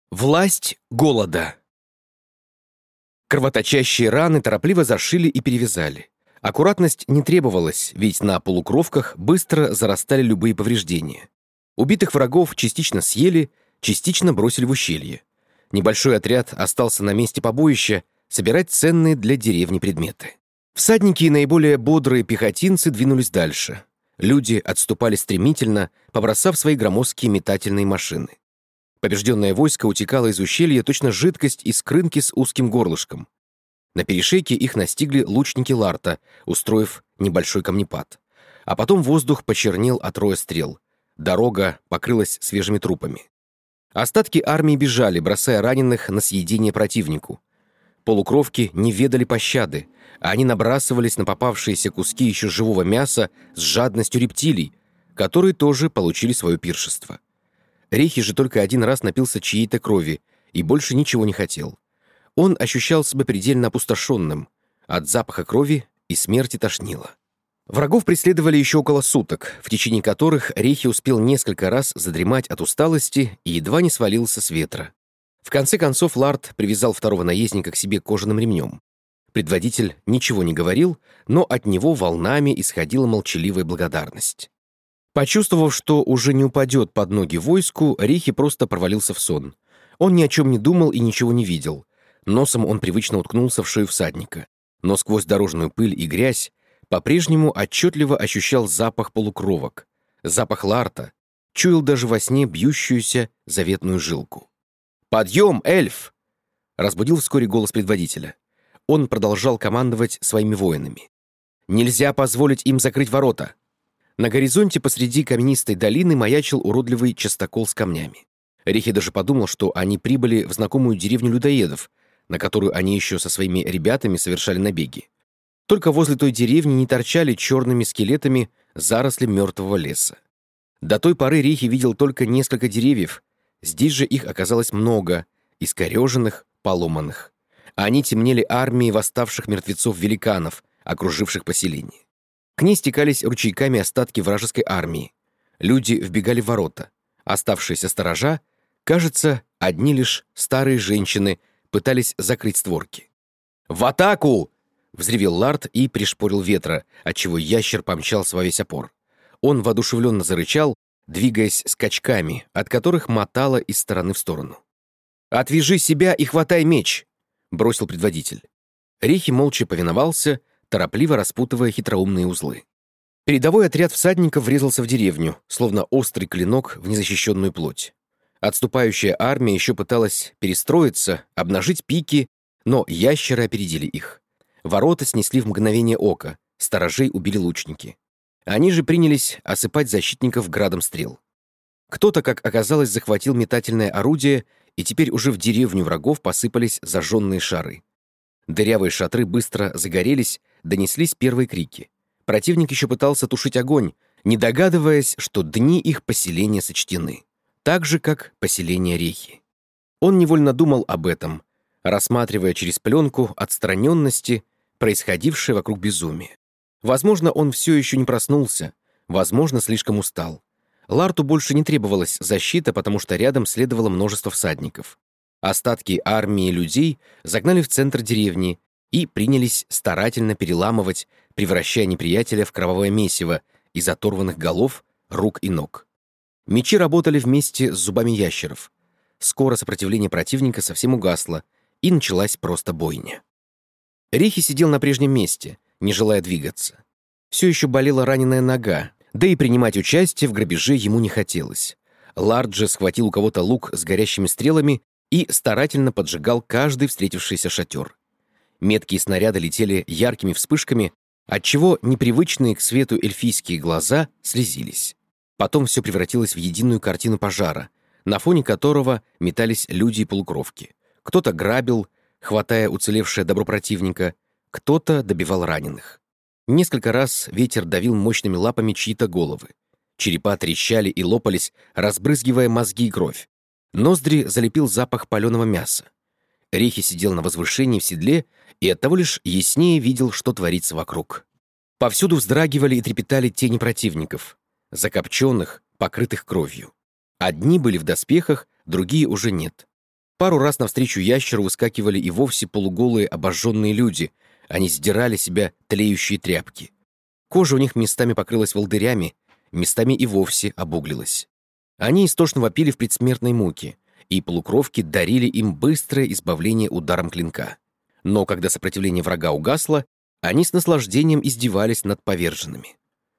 Власть голода. Кровоточащие раны торопливо зашили и перевязали. Аккуратность не требовалась, ведь на полукровках быстро зарастали любые повреждения. Убитых врагов частично съели, частично бросили в ущелье. Небольшой отряд остался на месте побоища собирать ценные для деревни предметы. Всадники и наиболее бодрые пехотинцы двинулись дальше. Люди отступали стремительно, побросав свои громоздкие метательные машины. Побежденное войско утекало из ущелья точно жидкость из крынки с узким горлышком. На перешейке их настигли лучники Ларта, устроив небольшой камнепад. А потом воздух почернел от роя стрел. Дорога покрылась свежими трупами. Остатки армии бежали, бросая раненых на съедение противнику. Полукровки не ведали пощады, а они набрасывались на попавшиеся куски еще живого мяса с жадностью рептилий, которые тоже получили свое пиршество. Рейхи же только один раз напился чьей-то крови и больше ничего не хотел. Он ощущал себя предельно опустошенным. От запаха крови и смерти тошнило. Врагов преследовали еще около суток, в течение которых Рейхи успел несколько раз задремать от усталости и едва не свалился с ветра. В конце концов Ларт привязал второго наездника к себе кожаным ремнем. Предводитель ничего не говорил, но от него волнами исходила молчаливая благодарность. Почувствовав, что уже не упадет под ноги войску, Рейхи просто провалился в сон. Он ни о чем не думал и ничего не видел. Носом он привычно уткнулся в шею всадника. Но сквозь дорожную пыль и грязь по-прежнему отчетливо ощущал запах полукровок. Запах Ларта. Чуял даже во сне бьющуюся заветную жилку. «Подъем, эльф!» — разбудил вскоре голос предводителя. Он продолжал командовать своими воинами. «Нельзя позволить им закрыть ворота!» На горизонте посреди каменистой долины маячил уродливый частокол с камнями. Рейхи даже подумал, что они прибыли в знакомую деревню людоедов, на которую они еще со своими ребятами совершали набеги. Только возле той деревни не торчали черными скелетами заросли мертвого леса. До той поры Рейхи видел только несколько деревьев, здесь же их оказалось много, искореженных, поломанных. Они темнели армией восставших мертвецов-великанов, окруживших поселение. К ней стекались ручейками остатки вражеской армии. Люди вбегали в ворота. Оставшиеся сторожа, кажется, одни лишь старые женщины пытались закрыть створки. «В атаку!» — взревел Ларт и пришпорил ветра, отчего ящер помчался во весь опор. Он воодушевленно зарычал, двигаясь скачками, от которых мотало из стороны в сторону. «Отвяжи себя и хватай меч!» — бросил предводитель. Рейхи молча повиновался, торопливо распутывая хитроумные узлы. Передовой отряд всадников врезался в деревню, словно острый клинок в незащищенную плоть. Отступающая армия еще пыталась перестроиться, обнажить пики, но ящеры опередили их. Ворота снесли в мгновение ока, сторожей убили лучники. Они же принялись осыпать защитников градом стрел. Кто-то, как оказалось, захватил метательное орудие, и теперь уже в деревню врагов посыпались зажженные шары. Дырявые шатры быстро загорелись, донеслись первые крики. Противник еще пытался тушить огонь, не догадываясь, что дни их поселения сочтены. Так же, как поселение Рейхи. Он невольно думал об этом, рассматривая через пленку отстраненности, происходившее вокруг безумия. Возможно, он все еще не проснулся, возможно, слишком устал. Ларту больше не требовалась защита, потому что рядом следовало множество всадников. Остатки армии людей загнали в центр деревни и принялись старательно переламывать, превращая неприятеля в кровавое месиво из оторванных голов, рук и ног. Мечи работали вместе с зубами ящеров. Скоро сопротивление противника совсем угасло, и началась просто бойня. Рейхи сидел на прежнем месте, не желая двигаться. Все еще болела раненая нога, да и принимать участие в грабеже ему не хотелось. Ларт же схватил у кого-то лук с горящими стрелами и старательно поджигал каждый встретившийся шатер. Меткие снаряды летели яркими вспышками, отчего непривычные к свету эльфийские глаза слезились. Потом все превратилось в единую картину пожара, на фоне которого метались люди и полукровки. Кто-то грабил, хватая уцелевшее добро противника, кто-то добивал раненых. Несколько раз ветер давил мощными лапами чьи-то головы. Черепа трещали и лопались, разбрызгивая мозги и кровь. Ноздри залепил запах паленого мяса. Рейхи сидел на возвышении в седле и оттого лишь яснее видел, что творится вокруг. Повсюду вздрагивали и трепетали тени противников, закопченных, покрытых кровью. Одни были в доспехах, другие уже нет. Пару раз навстречу ящеру выскакивали и вовсе полуголые обожженные люди. Они сдирали с себя тлеющие тряпки. Кожа у них местами покрылась волдырями, местами и вовсе обуглилась. Они истошно вопили в предсмертной муке, и полукровки дарили им быстрое избавление ударом клинка. Но когда сопротивление врага угасло, они с наслаждением издевались над поверженными.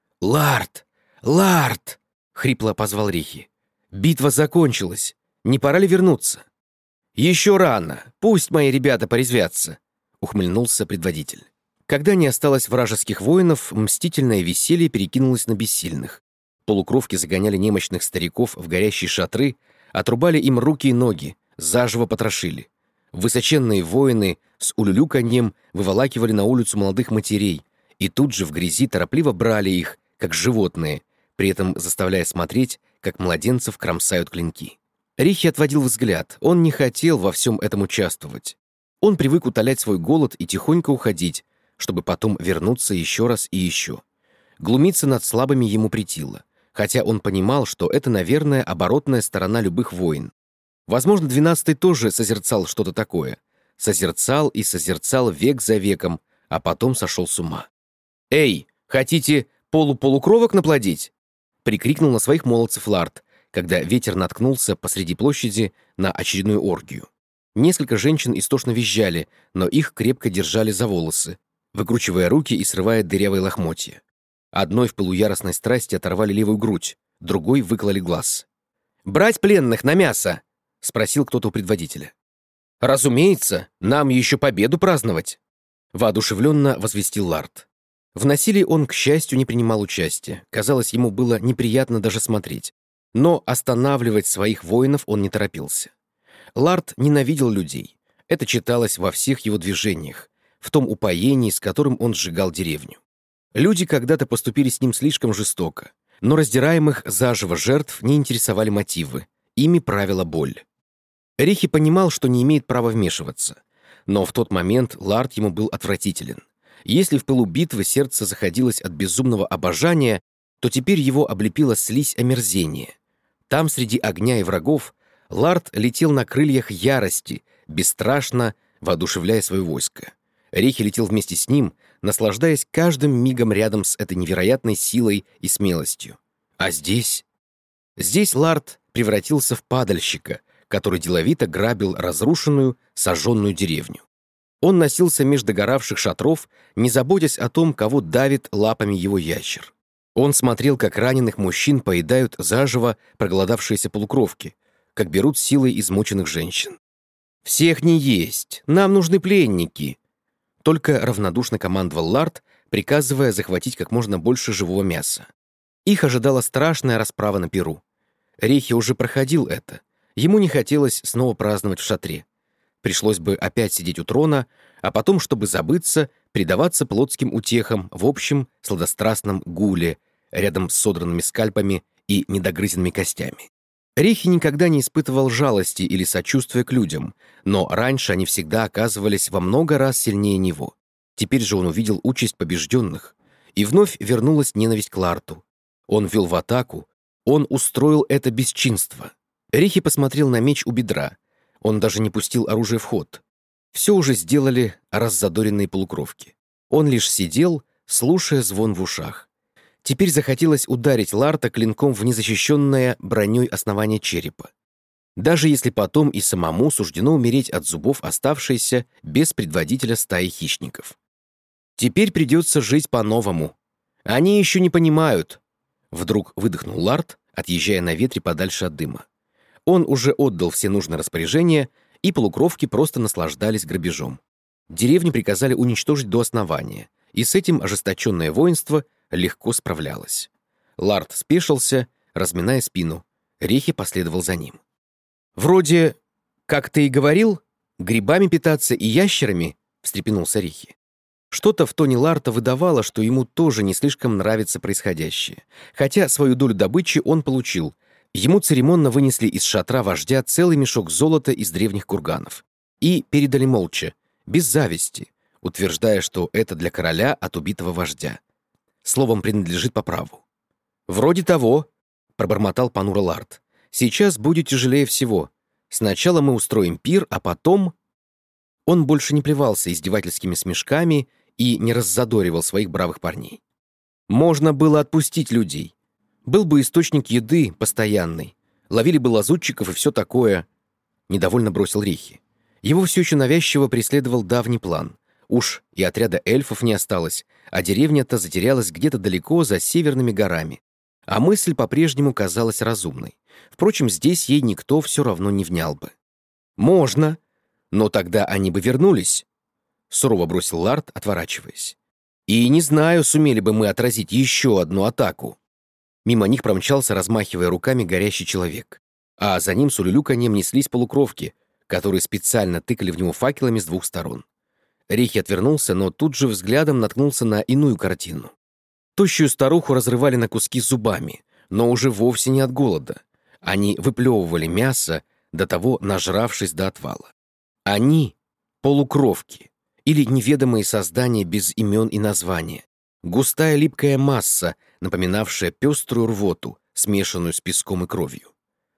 «Лард! Лард!» — хрипло позвал Рихи. «Битва закончилась. Не пора ли вернуться?» «Еще рано. Пусть мои ребята порезвятся», — ухмыльнулся предводитель. Когда не осталось вражеских воинов, мстительное веселье перекинулось на бессильных. Полукровки загоняли немощных стариков в горящие шатры, отрубали им руки и ноги, заживо потрошили. Высоченные воины с улюлюканьем выволакивали на улицу молодых матерей и тут же в грязи торопливо брали их, как животные, при этом заставляя смотреть, как младенцев кромсают клинки. Рихи отводил взгляд, он не хотел во всем этом участвовать. Он привык утолять свой голод и тихонько уходить, чтобы потом вернуться еще раз и еще. Глумиться над слабыми ему претило, хотя он понимал, что это, наверное, оборотная сторона любых войн. Возможно, 12-й тоже созерцал что-то такое. Созерцал и созерцал век за веком, а потом сошел с ума. «Эй, хотите полукровок наплодить?» — прикрикнул на своих молодцев Лард, когда ветер наткнулся посреди площади на очередную оргию. Несколько женщин истошно визжали, но их крепко держали за волосы, выкручивая руки и срывая дырявые лохмотья. Одной в пылу яростной страсти оторвали левую грудь, другой выкололи глаз. «Брать пленных на мясо!» — спросил кто-то у предводителя. «Разумеется, нам еще победу праздновать!» — воодушевленно возвестил Лард. В насилии он, к счастью, не принимал участия. Казалось, ему было неприятно даже смотреть. Но останавливать своих воинов он не торопился. Лард ненавидел людей. Это читалось во всех его движениях, в том упоении, с которым он сжигал деревню. Люди когда-то поступили с ним слишком жестоко, но раздираемых заживо жертв не интересовали мотивы, ими правила боль. Рихи понимал, что не имеет права вмешиваться, но в тот момент Лард ему был отвратителен. Если в пылу битвы сердце заходилось от безумного обожания, то теперь его облепила слизь омерзения. Там, среди огня и врагов, Лард летел на крыльях ярости, бесстрашно воодушевляя свое войско. Рихи летел вместе с ним, наслаждаясь каждым мигом рядом с этой невероятной силой и смелостью. А здесь? Здесь Лард превратился в падальщика, который деловито грабил разрушенную, сожженную деревню. Он носился меж догоравших шатров, не заботясь о том, кого давит лапами его ящер. Он смотрел, как раненых мужчин поедают заживо проголодавшиеся полукровки, как берут силой измученных женщин. «Всех не есть, нам нужны пленники!» Только равнодушно командовал Лард, приказывая захватить как можно больше живого мяса. Их ожидала страшная расправа на пиру. Рихи уже проходил это. Ему не хотелось снова праздновать в шатре. Пришлось бы опять сидеть у трона, а потом, чтобы забыться, предаваться плотским утехам в общем сладострастном гуле, рядом с содранными скальпами и недогрызенными костями. Рихи никогда не испытывал жалости или сочувствия к людям, но раньше они всегда оказывались во много раз сильнее него. Теперь же он увидел участь побежденных, и вновь вернулась ненависть к Ларту. Он вел в атаку, он устроил это бесчинство. Рихи посмотрел на меч у бедра. Он даже не пустил оружие в ход. Все уже сделали раззадоренные полукровки. Он лишь сидел, слушая звон в ушах. Теперь захотелось ударить Ларта клинком в незащищенное броней основание черепа. Даже если потом и самому суждено умереть от зубов оставшейся без предводителя стаи хищников. Теперь придется жить по-новому. Они еще не понимают. Вдруг выдохнул Ларт, отъезжая на ветре подальше от дыма. Он уже отдал все нужные распоряжения, и полукровки просто наслаждались грабежом. Деревню приказали уничтожить до основания, и с этим ожесточенное воинство легко справлялось. Лард спешился, разминая спину. Рихи последовал за ним. «Вроде, как ты и говорил, грибами питаться и ящерами?» — встрепенулся Рихи. Что-то в тоне Ларта выдавало, что ему тоже не слишком нравится происходящее. Хотя свою долю добычи он получил. Ему церемонно вынесли из шатра вождя целый мешок золота из древних курганов. И передали молча, без зависти, утверждая, что это для короля от убитого вождя. Словом, принадлежит по праву. «Вроде того», — пробормотал понуро Лард. «Сейчас будет тяжелее всего. Сначала мы устроим пир, а потом...» Он больше не плевался издевательскими смешками и не раззадоривал своих бравых парней. Можно было отпустить людей. Был бы источник еды постоянный. Ловили бы лазутчиков и все такое. Недовольно бросил Рихи. Его все еще навязчиво преследовал давний план. Уж и отряда эльфов не осталось, а деревня-то затерялась где-то далеко за северными горами. А мысль по-прежнему казалась разумной. Впрочем, здесь ей никто все равно не внял бы. «Можно, но тогда они бы вернулись», — сурово бросил Ларт, отворачиваясь. «И не знаю, сумели бы мы отразить еще одну атаку». Мимо них промчался, размахивая руками, горящий человек. А за ним с улюлюканьем неслись полукровки, которые специально тыкали в него факелами с двух сторон. Рихи отвернулся, но тут же взглядом наткнулся на иную картину. Тощую старуху разрывали на куски зубами, но уже вовсе не от голода. Они выплевывали мясо, до того нажравшись до отвала. Они — полукровки, или неведомые создания без имен и названия. Густая липкая масса, напоминавшая пеструю рвоту, смешанную с песком и кровью.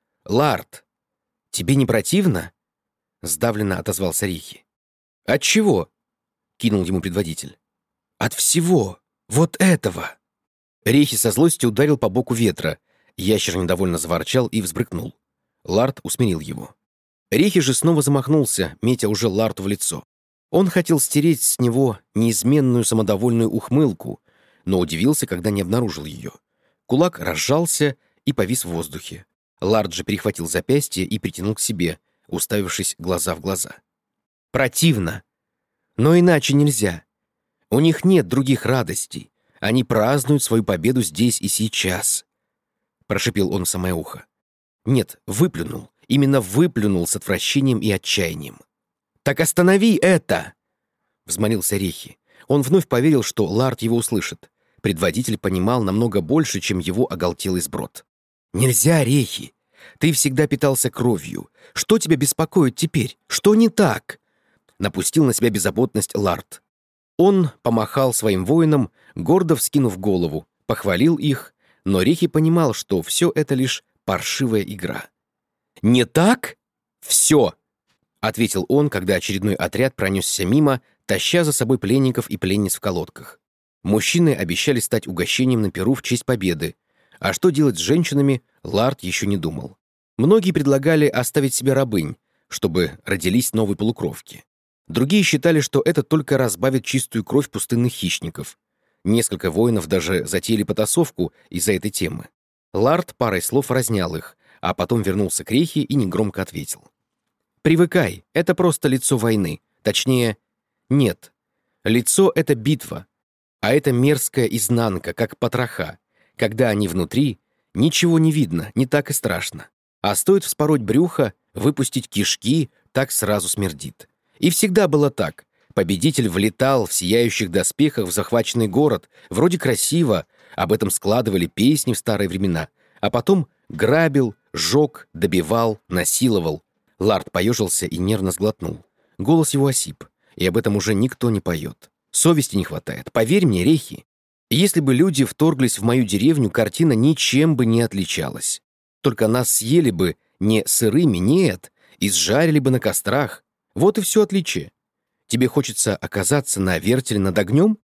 «Ларт, тебе не противно?» — сдавленно отозвался Рихи. «От чего?» — кинул ему предводитель. «От всего! Вот этого!» Рихи со злостью ударил по боку ветра. Ящер недовольно заворчал и взбрыкнул. Ларт усмирил его. Рихи же снова замахнулся, метя уже Ларту в лицо. Он хотел стереть с него неизменную самодовольную ухмылку, но удивился, когда не обнаружил ее. Кулак разжался и повис в воздухе. Ларт же перехватил запястье и притянул к себе, уставившись глаза в глаза. «Противно! Но иначе нельзя. У них нет других радостей. Они празднуют свою победу здесь и сейчас», — прошипел он в самое ухо. Нет, выплюнул. Именно выплюнул с отвращением и отчаянием. «Так останови это!» — взмолился Рихи. Он вновь поверил, что Ларт его услышит. Предводитель понимал намного больше, чем его оголтелый сброд. «Нельзя, Рихи! Ты всегда питался кровью. Что тебя беспокоит теперь? Что не так?» Напустил на себя беззаботность Ларт. Он помахал своим воинам, гордо вскинув голову, похвалил их, но Рихи понимал, что все это лишь паршивая игра. «Не так? Все!» — ответил он, когда очередной отряд пронесся мимо, таща за собой пленников и пленниц в колодках. Мужчины обещали стать угощением на пиру в честь победы, а что делать с женщинами, Ларт еще не думал. Многие предлагали оставить себе рабынь, чтобы родились новые полукровки. Другие считали, что это только разбавит чистую кровь пустынных хищников. Несколько воинов даже затеяли потасовку из-за этой темы. Ларт парой слов разнял их, а потом вернулся к Рихи и негромко ответил. «Привыкай, это просто лицо войны. Точнее, нет. Лицо — это битва, а это мерзкая изнанка, как потроха. Когда они внутри, ничего не видно, не так и страшно. А стоит вспороть брюхо, выпустить кишки, так сразу смердит. И всегда было так. Победитель влетал в сияющих доспехах в захваченный город, вроде красиво, об этом складывали песни в старые времена, а потом грабил, жег, добивал, насиловал. Ларт поежился и нервно сглотнул. Голос его осип, и об этом уже никто не поет. Совести не хватает, поверь мне, Рихи. Если бы люди вторглись в мою деревню, картина ничем бы не отличалась. Только нас съели бы не сырыми, нет, и сжарили бы на кострах. Вот и все отличие. Тебе хочется оказаться на вертеле над огнем?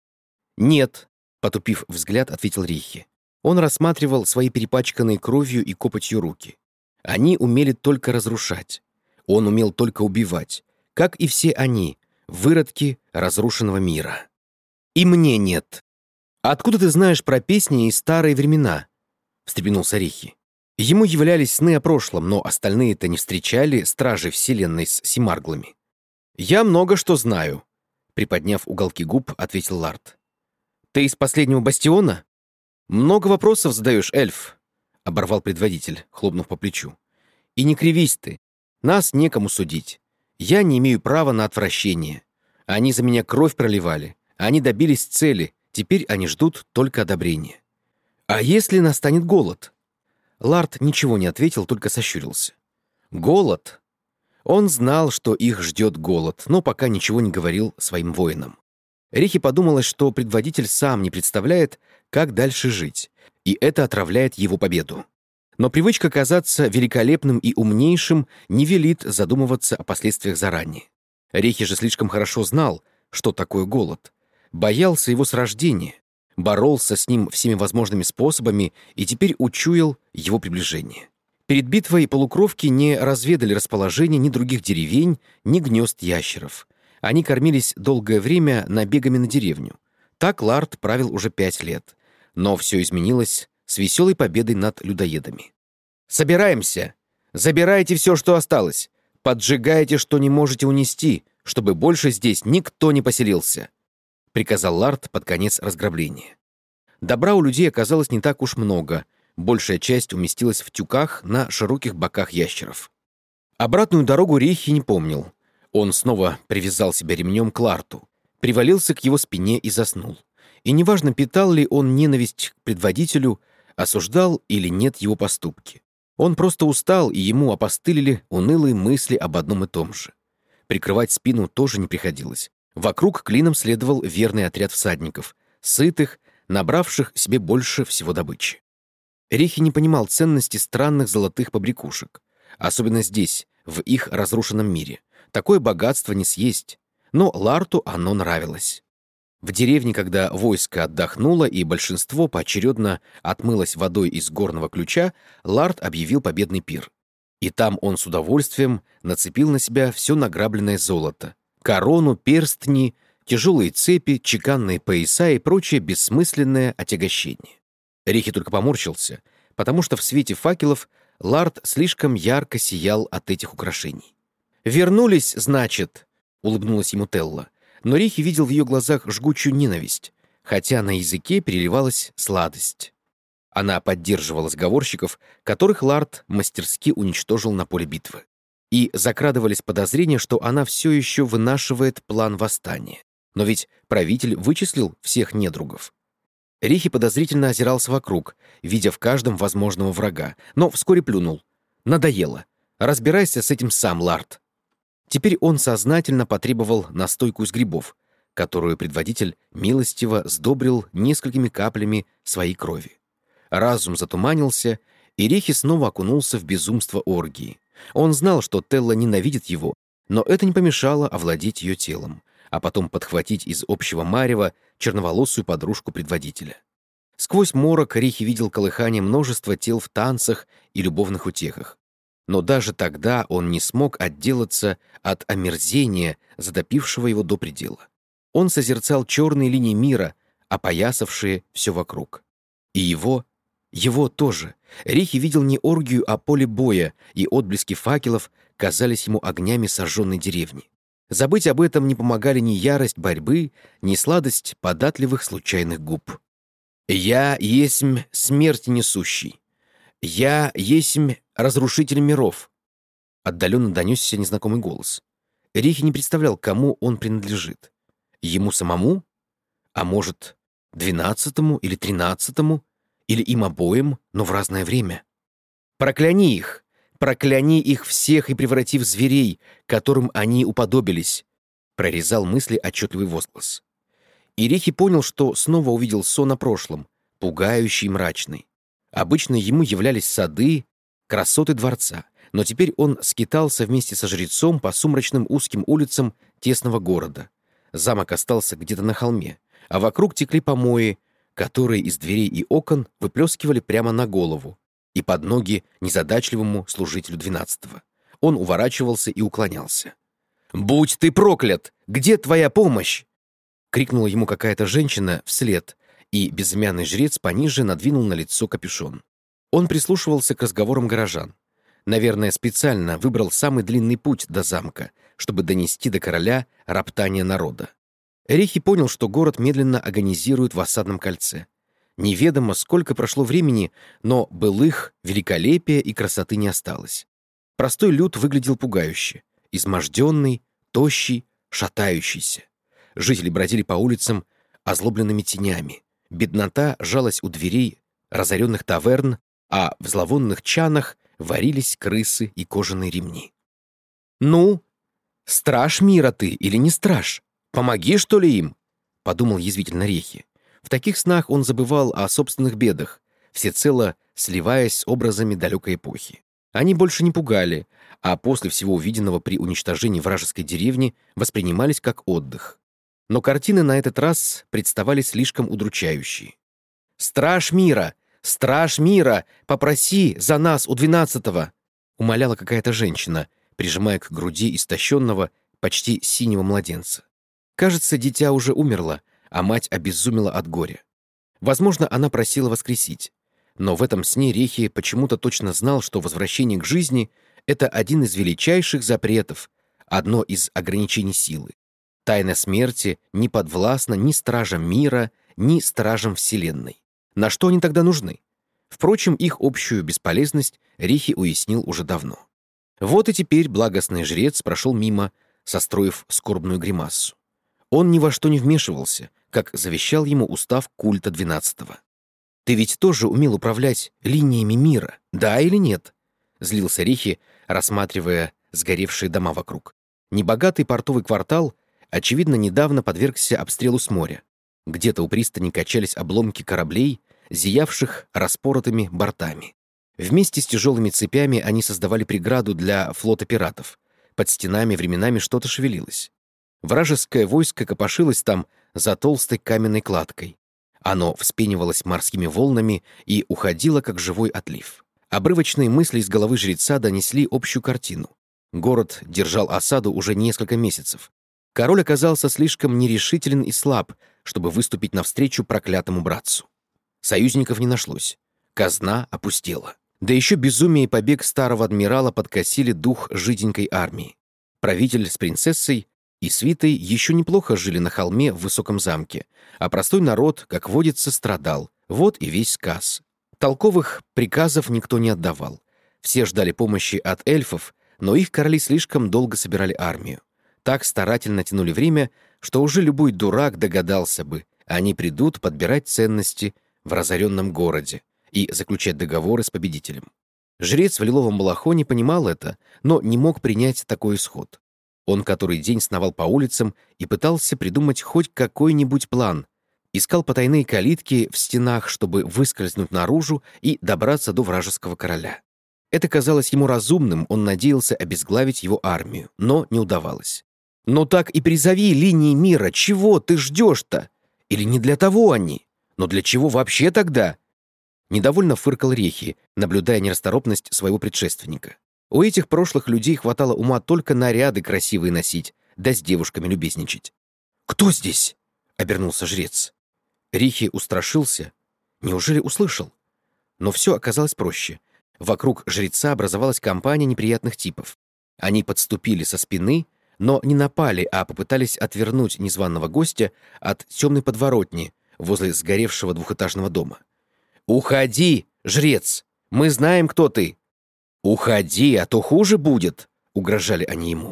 Нет, потупив взгляд, ответил Рихи. Он рассматривал свои перепачканные кровью и копотью руки. Они умели только разрушать. Он умел только убивать, как и все они, выродки разрушенного мира. И мне нет. «Откуда ты знаешь про песни и старые времена?» — встрепенулся Рихи. Ему являлись сны о прошлом, но остальные-то не встречали стражей вселенной с симарглами. «Я много что знаю», — приподняв уголки губ, ответил Ларт. «Ты из последнего бастиона?» «Много вопросов задаешь, эльф», — оборвал предводитель, хлопнув по плечу. «И не кривись ты. Нас некому судить. Я не имею права на отвращение. Они за меня кровь проливали. Они добились цели. Теперь они ждут только одобрения. А если настанет голод?» Ларт ничего не ответил, только сощурился. «Голод?» Он знал, что их ждет голод, но пока ничего не говорил своим воинам. Рихи подумалось, что предводитель сам не представляет, как дальше жить, и это отравляет его победу. Но привычка казаться великолепным и умнейшим не велит задумываться о последствиях заранее. Рехи же слишком хорошо знал, что такое голод. Боялся его с рождения, боролся с ним всеми возможными способами и теперь учуял его приближение. Перед битвой полукровки не разведали расположение ни других деревень, ни гнезд ящеров. Они кормились долгое время набегами на деревню. Так Лард правил уже 5 лет. Но все изменилось с веселой победой над людоедами. «Собираемся! Забирайте все, что осталось! Поджигайте, что не можете унести, чтобы больше здесь никто не поселился!» — приказал Лард под конец разграбления. Добра у людей оказалось не так уж много. Большая часть уместилась в тюках на широких боках ящеров. Обратную дорогу Рехи не помнил. Он снова привязал себя ремнем к Ларту, привалился к его спине и заснул. И неважно, питал ли он ненависть к предводителю, осуждал или нет его поступки. Он просто устал, и ему опостылили унылые мысли об одном и том же. Прикрывать спину тоже не приходилось. Вокруг клином следовал верный отряд всадников, сытых, набравших себе больше всего добычи. Рехи не понимал ценности странных золотых побрякушек, особенно здесь, в их разрушенном мире. Такое богатство не съесть, но Ларту оно нравилось. В деревне, когда войско отдохнуло и большинство поочередно отмылось водой из горного ключа, Лард объявил победный пир. И там он с удовольствием нацепил на себя все награбленное золото: корону, перстни, тяжелые цепи, чеканные пояса и прочее бессмысленное отягощение. Рехи только поморщился, потому что в свете факелов Лард слишком ярко сиял от этих украшений. «Вернулись, значит?» — улыбнулась ему Телла. Но Рехи видел в ее глазах жгучую ненависть, хотя на языке переливалась сладость. Она поддерживала сговорщиков, которых Лард мастерски уничтожил на поле битвы. И закрадывались подозрения, что она все еще вынашивает план восстания. Но ведь правитель вычислил всех недругов. Рехи подозрительно озирался вокруг, видя в каждом возможного врага, но вскоре плюнул. «Надоело. Разбирайся с этим сам, Лард». Теперь он сознательно потребовал настойку из грибов, которую предводитель милостиво сдобрил несколькими каплями своей крови. Разум затуманился, и Рехи снова окунулся в безумство оргии. Он знал, что Телла ненавидит его, но это не помешало овладеть ее телом, а потом подхватить из общего марева черноволосую подружку предводителя. Сквозь морок Рехи видел колыхание множества тел в танцах и любовных утехах. Но даже тогда он не смог отделаться от омерзения, затопившего его до предела. Он созерцал черные линии мира, опоясавшие все вокруг. И его тоже. Рехи видел не оргию, а поле боя, и отблески факелов казались ему огнями сожженной деревни. Забыть об этом не помогали ни ярость борьбы, ни сладость податливых случайных губ. «Я есмь смерть несущий. Я есмь разрушитель миров», — отдаленно донесся незнакомый голос. Рехи не представлял, кому он принадлежит. Ему самому? А может, 12-му или 13-му? Или им обоим, но в разное время? «Прокляни их! Прокляни их всех и преврати в зверей, которым они уподобились!» — прорезал мысли отчетливый возглас. И Рехи понял, что снова увидел сон о прошлом, пугающий и мрачный. Обычно ему являлись сады, красоты дворца, но теперь он скитался вместе со жрецом по сумрачным узким улицам тесного города. Замок остался где-то на холме, а вокруг текли помои, которые из дверей и окон выплескивали прямо на голову и под ноги незадачливому служителю 12-го. Он уворачивался и уклонялся. «Будь ты проклят! Где твоя помощь?» — крикнула ему какая-то женщина вслед, и безымянный жрец пониже надвинул на лицо капюшон. Он прислушивался к разговорам горожан. Наверное, специально выбрал самый длинный путь до замка, чтобы донести до короля роптание народа. Рехи понял, что город медленно агонизирует в осадном кольце. Неведомо, сколько прошло времени, но былых великолепия и красоты не осталось. Простой люд выглядел пугающе. Изможденный, тощий, шатающийся. Жители бродили по улицам озлобленными тенями. Беднота жалась у дверей разоренных таверн, а в зловонных чанах варились крысы и кожаные ремни. «Ну, страж мира ты или не страж? Помоги, что ли, им?» — подумал язвительно Рехи. В таких снах он забывал о собственных бедах. всецело сливаясь с образами далекой эпохи. Они больше не пугали, а после всего увиденного при уничтожении вражеской деревни воспринимались как отдых. Но картины на этот раз представали слишком удручающие. «Страж мира! Страж мира! Попроси за нас у 12-го!» умоляла какая-то женщина, прижимая к груди истощенного, почти синего младенца. Кажется, дитя уже умерло, а мать обезумела от горя. Возможно, она просила воскресить. Но в этом сне Рехи почему-то точно знал, что возвращение к жизни — это один из величайших запретов, одно из ограничений силы. Тайна смерти не подвластна ни стражам мира, ни стражам Вселенной. На что они тогда нужны? Впрочем, их общую бесполезность Рехи уяснил уже давно. Вот и теперь благостный жрец прошел мимо, состроив скорбную гримассу. Он ни во что не вмешивался, как завещал ему устав культа 12-го. «Ты ведь тоже умел управлять линиями мира, да или нет?» — злился Рехи, рассматривая сгоревшие дома вокруг. Небогатый портовый квартал, очевидно, недавно подвергся обстрелу с моря. Где-то у пристани качались обломки кораблей, зиявших распоротыми бортами. Вместе с тяжелыми цепями они создавали преграду для флота пиратов. Под стенами временами что-то шевелилось. Вражеское войско копошилось там за толстой каменной кладкой. Оно вспенивалось морскими волнами и уходило, как живой отлив. Обрывочные мысли из головы жреца донесли общую картину. Город держал осаду уже несколько месяцев. Король оказался слишком нерешителен и слаб, чтобы выступить навстречу проклятому братцу. Союзников не нашлось. Казна опустела. Да еще безумие и побег старого адмирала подкосили дух жиденькой армии. Правитель с принцессой и свитой еще неплохо жили на холме в высоком замке, а простой народ, как водится, страдал. Вот и весь сказ. Толковых приказов никто не отдавал. Все ждали помощи от эльфов, но их короли слишком долго собирали армию. Так старательно тянули время, что уже любой дурак догадался бы, они придут подбирать ценности в разоренном городе и заключать договоры с победителем. Жрец в лиловом балахоне понимал это, но не мог принять такой исход. Он который день сновал по улицам и пытался придумать хоть какой-нибудь план. Искал потайные калитки в стенах, чтобы выскользнуть наружу и добраться до вражеского короля. Это казалось ему разумным, он надеялся обезглавить его армию, но не удавалось. «Ну так и призови линии мира, чего ты ждешь-то? Или не для того они? Но для чего вообще тогда?» Недовольно фыркал Рехи, наблюдая нерасторопность своего предшественника. У этих прошлых людей хватало ума только наряды красивые носить, да с девушками любезничать. «Кто здесь?» — обернулся жрец. Рехи устрашился. Неужели услышал? Но все оказалось проще. Вокруг жреца образовалась компания неприятных типов. Они подступили со спины, но не напали, а попытались отвернуть незваного гостя от темной подворотни возле сгоревшего двухэтажного дома. «Уходи, жрец! Мы знаем, кто ты!» «Уходи, а то хуже будет!» — угрожали они ему.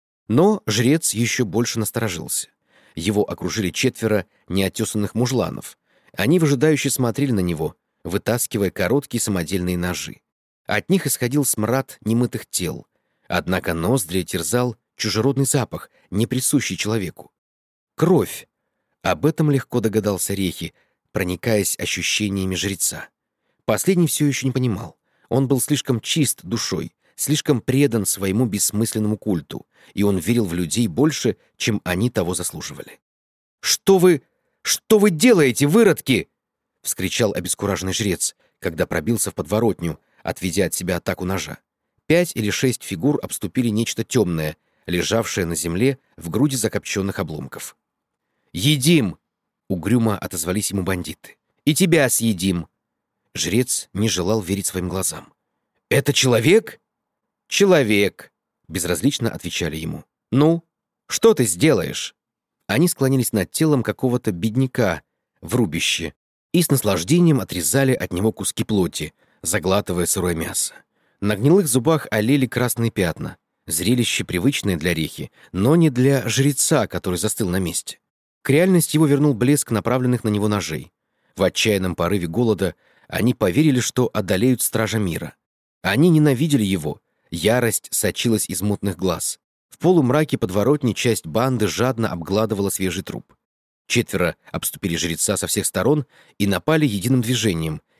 Но жрец еще больше насторожился. Его окружили 4 неотесанных мужланов. Они выжидающе смотрели на него, вытаскивая короткие самодельные ножи. От них исходил смрад немытых тел. Однако ноздри терзал чужеродный запах, не присущий человеку. Кровь. Об этом легко догадался Рехи, проникаясь ощущениями жреца. Последний все еще не понимал. Он был слишком чист душой, слишком предан своему бессмысленному культу, и он верил в людей больше, чем они того заслуживали. Что вы делаете, выродки?» — вскричал обескураженный жрец, когда пробился в подворотню, отведя от себя атаку ножа. 5 или 6 фигур обступили нечто темное, лежавшее на земле в груди закопченных обломков. «Едим!» — угрюмо отозвались ему бандиты. «И тебя съедим!» Жрец не желал верить своим глазам. «Это человек?» «Человек!» — безразлично отвечали ему. «Ну, что ты сделаешь?» Они склонились над телом какого-то бедняка в рубище и с наслаждением отрезали от него куски плоти, заглатывая сырое мясо. На гнилых зубах олели красные пятна. Зрелище привычное для Рехи, но не для жреца, который застыл на месте. К реальности его вернул блеск направленных на него ножей. В отчаянном порыве голода они поверили, что одолеют стража мира. Они ненавидели его. Ярость сочилась из мутных глаз. В полумраке подворотни часть банды жадно обгладывала свежий труп. 4 обступили жреца со всех сторон и напали единым движением,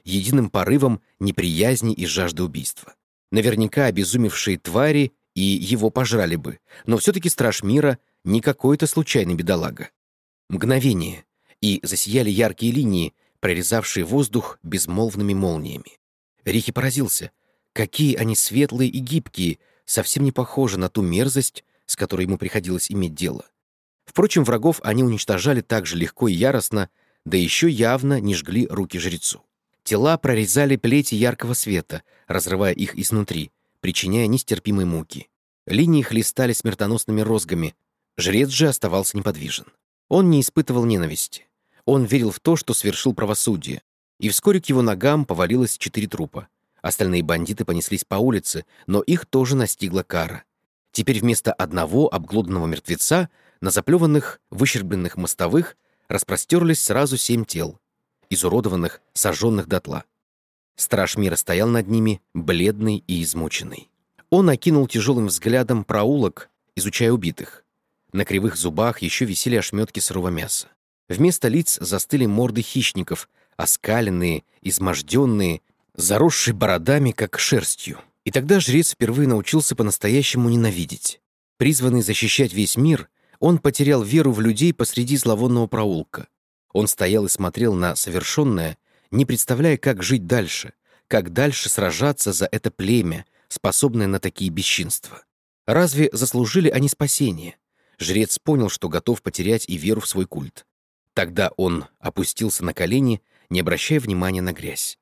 единым порывом неприязни и жажды убийства. Наверняка обезумевшие твари и его пожрали бы, но все-таки страж мира не какой-то случайный бедолага. Мгновение, и засияли яркие линии, прорезавшие воздух безмолвными молниями. Рихи поразился, какие они светлые и гибкие, совсем не похожи на ту мерзость, с которой ему приходилось иметь дело. Впрочем, врагов они уничтожали так же легко и яростно, да еще явно не жгли руки жрецу. Тела прорезали плети яркого света, разрывая их изнутри, причиняя нестерпимые муки. Линии хлестали смертоносными розгами, жрец же оставался неподвижен. Он не испытывал ненависти. Он верил в то, что свершил правосудие, и вскоре к его ногам повалилось 4 трупа. Остальные бандиты понеслись по улице, но их тоже настигла кара. Теперь вместо одного обглоданного мертвеца на заплеванных, выщербленных мостовых распростерлись сразу 7 тел, изуродованных, сожженных дотла. Страж мира стоял над ними, бледный и измученный. Он окинул тяжелым взглядом проулок, изучая убитых. На кривых зубах еще висели ошметки сырого мяса. Вместо лиц застыли морды хищников, оскаленные, изможденные, заросшие бородами, как шерстью. И тогда жрец впервые научился по-настоящему ненавидеть. Призванный защищать весь мир, он потерял веру в людей посреди зловонного проулка. Он стоял и смотрел на совершенное, не представляя, как жить дальше, как дальше сражаться за это племя, способное на такие бесчинства. Разве заслужили они спасение? Жрец понял, что готов потерять и веру в свой культ. Тогда он опустился на колени, не обращая внимания на грязь.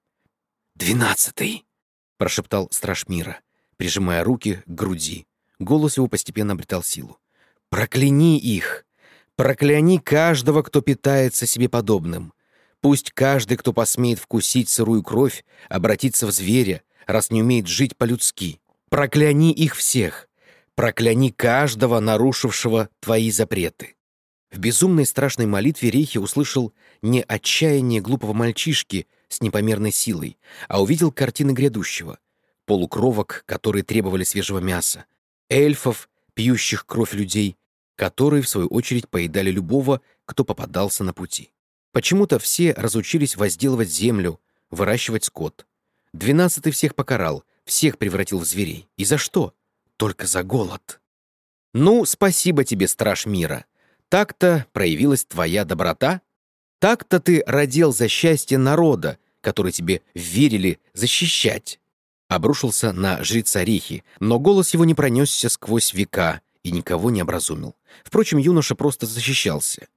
«12-й!» — прошептал страж мира, прижимая руки к груди. Голос его постепенно обретал силу. «Прокляни их! Прокляни каждого, кто питается себе подобным! Пусть каждый, кто посмеет вкусить сырую кровь, обратится в зверя, раз не умеет жить по-людски! Прокляни их всех! Прокляни каждого, нарушившего твои запреты!» В безумной страшной молитве Рейхи услышал не отчаяние глупого мальчишки с непомерной силой, а увидел картины грядущего. Полукровок, которые требовали свежего мяса, эльфов, пьющих кровь людей, которые, в свою очередь, поедали любого, кто попадался на пути. Почему-то все разучились возделывать землю, выращивать скот. 12-й всех покарал, всех превратил в зверей. И за что? Только за голод. Ну, спасибо тебе, страж мира. Так-то проявилась твоя доброта? Так-то ты родил за счастье народа, который тебе верили защищать. Обрушился на жреца Рихи, но голос его не пронесся сквозь века и никого не образумил. Впрочем, юноша просто защищался.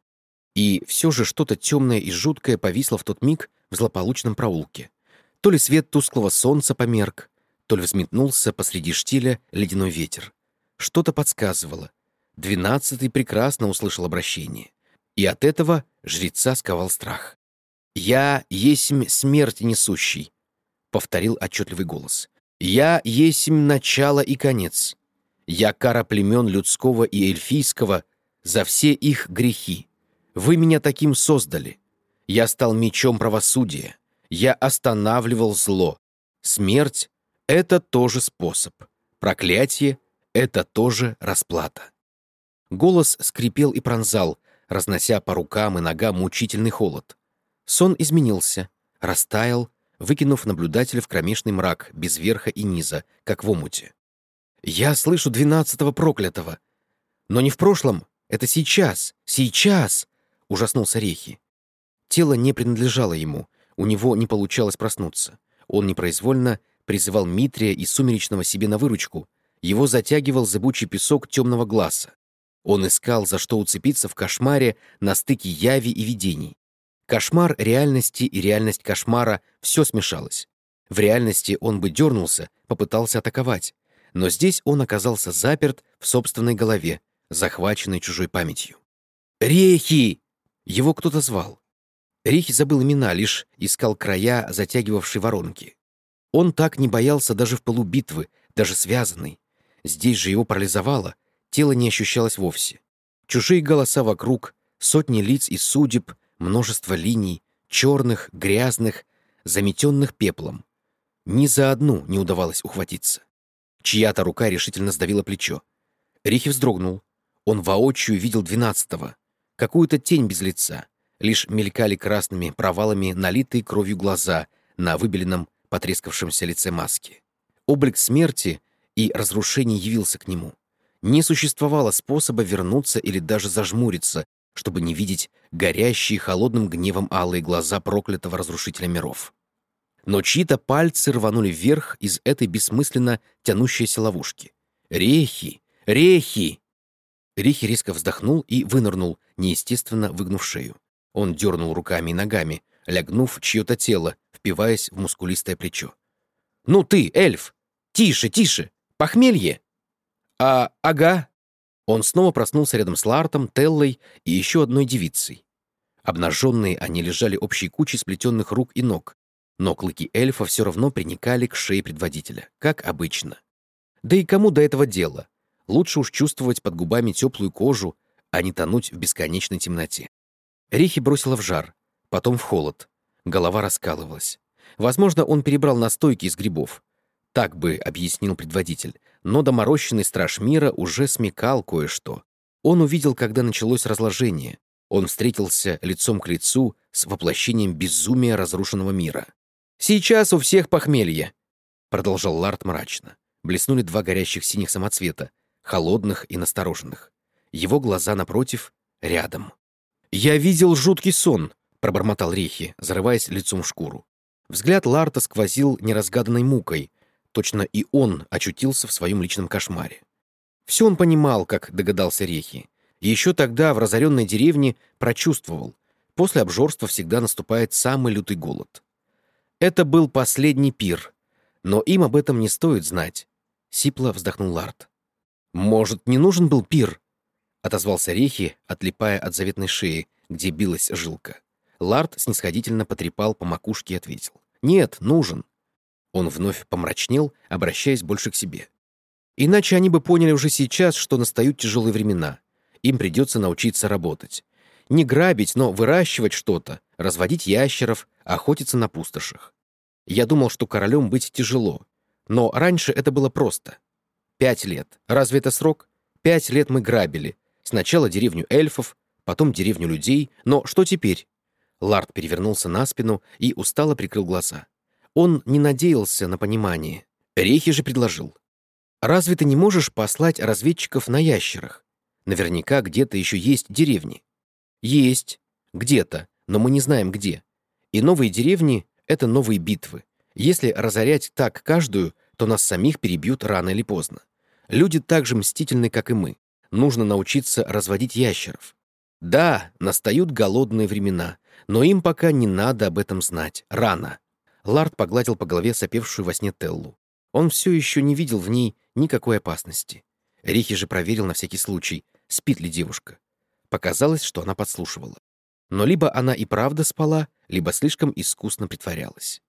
И все же что-то темное и жуткое повисло в тот миг в злополучном проулке. То ли свет тусклого солнца померк, то ли взметнулся посреди штиля ледяной ветер. Что-то подсказывало. 12-й прекрасно услышал обращение. И от этого жреца сковал страх. «Я есмь смерть несущий», — повторил отчетливый голос. «Я есмь начало и конец. Я кара племен людского и эльфийского за все их грехи. Вы меня таким создали. Я стал мечом правосудия. Я останавливал зло. Смерть — это тоже способ. Проклятие — это тоже расплата». Голос скрипел и пронзал, разнося по рукам и ногам мучительный холод. Сон изменился, растаял, выкинув наблюдателя в кромешный мрак, без верха и низа, как в омуте. «Я слышу 12-го проклятого. Но не в прошлом, это сейчас, сейчас!» — ужаснулся Рехи. Тело не принадлежало ему, у него не получалось проснуться. Он непроизвольно призывал Митрия и Сумеречного себе на выручку, его затягивал зыбучий песок темного глаза. Он искал, за что уцепиться в кошмаре на стыке яви и видений. Кошмар реальности и реальность кошмара — все смешалось. В реальности он бы дернулся, попытался атаковать, но здесь он оказался заперт в собственной голове, захваченной чужой памятью. «Рехи!» Его кто-то звал. Рехи забыл имена, лишь искал края затягивавшей воронки. Он так не боялся даже в пылу битвы, даже связанный. Здесь же его парализовало, тело не ощущалось вовсе. Чужие голоса вокруг, сотни лиц и судеб, множество линий, черных, грязных, заметенных пеплом. Ни за одну не удавалось ухватиться. Чья-то рука решительно сдавила плечо. Рихи вздрогнул. Он воочию видел 12-го. Какую-то тень без лица. Лишь мелькали красными провалами налитые кровью глаза, на выбеленном, потрескавшемся лице маски. Облик смерти и разрушения явился к нему. Не существовало способа вернуться или даже зажмуриться, чтобы не видеть горящие холодным гневом алые глаза проклятого разрушителя миров. Но чьи-то пальцы рванули вверх из этой бессмысленно тянущейся ловушки. «Рехи! Рехи!» Рехи резко вздохнул и вынырнул, неестественно выгнув шею. Он дернул руками и ногами, лягнув в чье-то тело, впиваясь в мускулистое плечо. «Ну ты, эльф! Тише, тише! Похмелье!» Ага». Он снова проснулся рядом с Лартом, Теллой и еще одной девицей. Обнаженные они лежали общей кучей сплетенных рук и ног, но клыки эльфа все равно приникали к шее предводителя, как обычно. Да и кому до этого дело? Лучше уж чувствовать под губами теплую кожу, а не тонуть в бесконечной темноте. Рехи бросило в жар, потом в холод. Голова раскалывалась. Возможно, он перебрал настойки из грибов. Так бы объяснил предводитель. Но доморощенный страж мира уже смекал кое-что. Он увидел, когда началось разложение. Он встретился лицом к лицу с воплощением безумия разрушенного мира. «Сейчас у всех похмелье», — продолжал Ларт мрачно. Блеснули два горящих синих самоцвета, холодных и настороженных. Его глаза напротив, рядом. «Я видел жуткий сон», — пробормотал Рехи, зарываясь лицом в шкуру. Взгляд Ларта сквозил неразгаданной мукой. Точно и он очутился в своем личном кошмаре. Все он понимал, как догадался Рехи. Еще тогда в разоренной деревне прочувствовал. После обжорства всегда наступает самый лютый голод. Это был последний пир, но им об этом не стоит знать. Сипло вздохнул Ларт. «Может, не нужен был пир?» — отозвался Рехи, отлипая от заветной шеи, где билась жилка. Ларт снисходительно потрепал по макушке и ответил. «Нет, нужен». Он вновь помрачнел, обращаясь больше к себе. Иначе они бы поняли уже сейчас, что настают тяжелые времена. Им придется научиться работать. Не грабить, но выращивать что-то, разводить ящеров, охотиться на пустошах. Я думал, что королем быть тяжело. Но раньше это было просто. 5 лет. Разве это срок? 5 лет мы грабили. Сначала деревню эльфов, потом деревню людей. Но что теперь? Ларт перевернулся на спину и устало прикрыл глаза. Он не надеялся на понимание. Рехи же предложил. «Разве ты не можешь послать разведчиков на ящерах? Наверняка где-то еще есть деревни». «Есть. Где-то. Но мы не знаем, где. И новые деревни — это новые битвы. Если разорять так каждую, то нас самих перебьют рано или поздно. Люди так же мстительны, как и мы. Нужно научиться разводить ящеров. Да, настают голодные времена, но им пока не надо об этом знать. Рано». Ларт погладил по голове сопевшую во сне Теллу. Он все еще не видел в ней никакой опасности. Рихи же проверил на всякий случай, спит ли девушка. Показалось, что она подслушивала. Но либо она и правда спала, либо слишком искусно притворялась.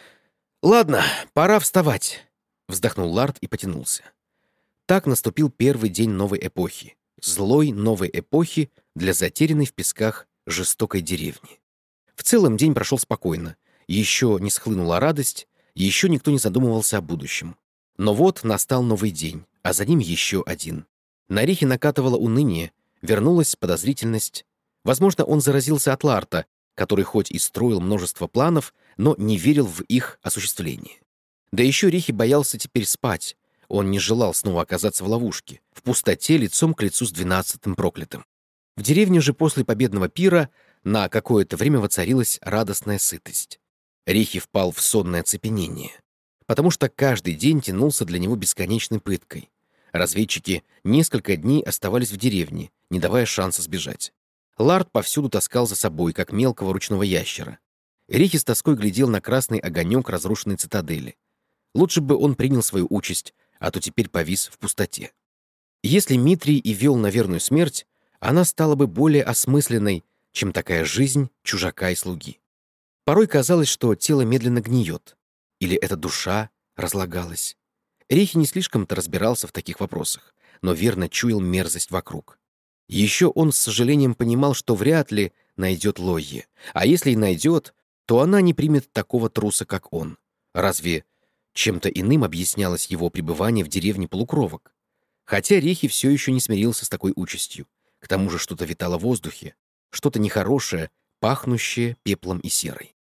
«Ладно, пора вставать», — вздохнул Ларт и потянулся. Так наступил первый день новой эпохи. Злой новой эпохи для затерянной в песках жестокой деревни. В целом день прошел спокойно. Еще не схлынула радость, еще никто не задумывался о будущем. Но вот настал новый день, а за ним еще один. На Рехи накатывало уныние, вернулась подозрительность. Возможно, он заразился от Ларта, который хоть и строил множество планов, но не верил в их осуществление. Да еще Рехи боялся теперь спать. Он не желал снова оказаться в ловушке, в пустоте лицом к лицу с 12-м проклятым. В деревне же после победного пира на какое-то время воцарилась радостная сытость. Рехи впал в сонное оцепенение, потому что каждый день тянулся для него бесконечной пыткой. Разведчики несколько дней оставались в деревне, не давая шанса сбежать. Ларт повсюду таскал за собой, как мелкого ручного ящера. Рехи с тоской глядел на красный огонек разрушенной цитадели. Лучше бы он принял свою участь, а то теперь повис в пустоте. Если Митрий и вел на верную смерть, она стала бы более осмысленной, чем такая жизнь чужака и слуги. Порой казалось, что тело медленно гниет. Или эта душа разлагалась. Рехи не слишком-то разбирался в таких вопросах, но верно чуял мерзость вокруг. Еще он с сожалением понимал, что вряд ли найдет Лойе. А если и найдет, то она не примет такого труса, как он. Разве чем-то иным объяснялось его пребывание в деревне полукровок? Хотя Рехи все еще не смирился с такой участью. К тому же что-то витало в воздухе, что-то нехорошее, пахнущее пеплом и серой.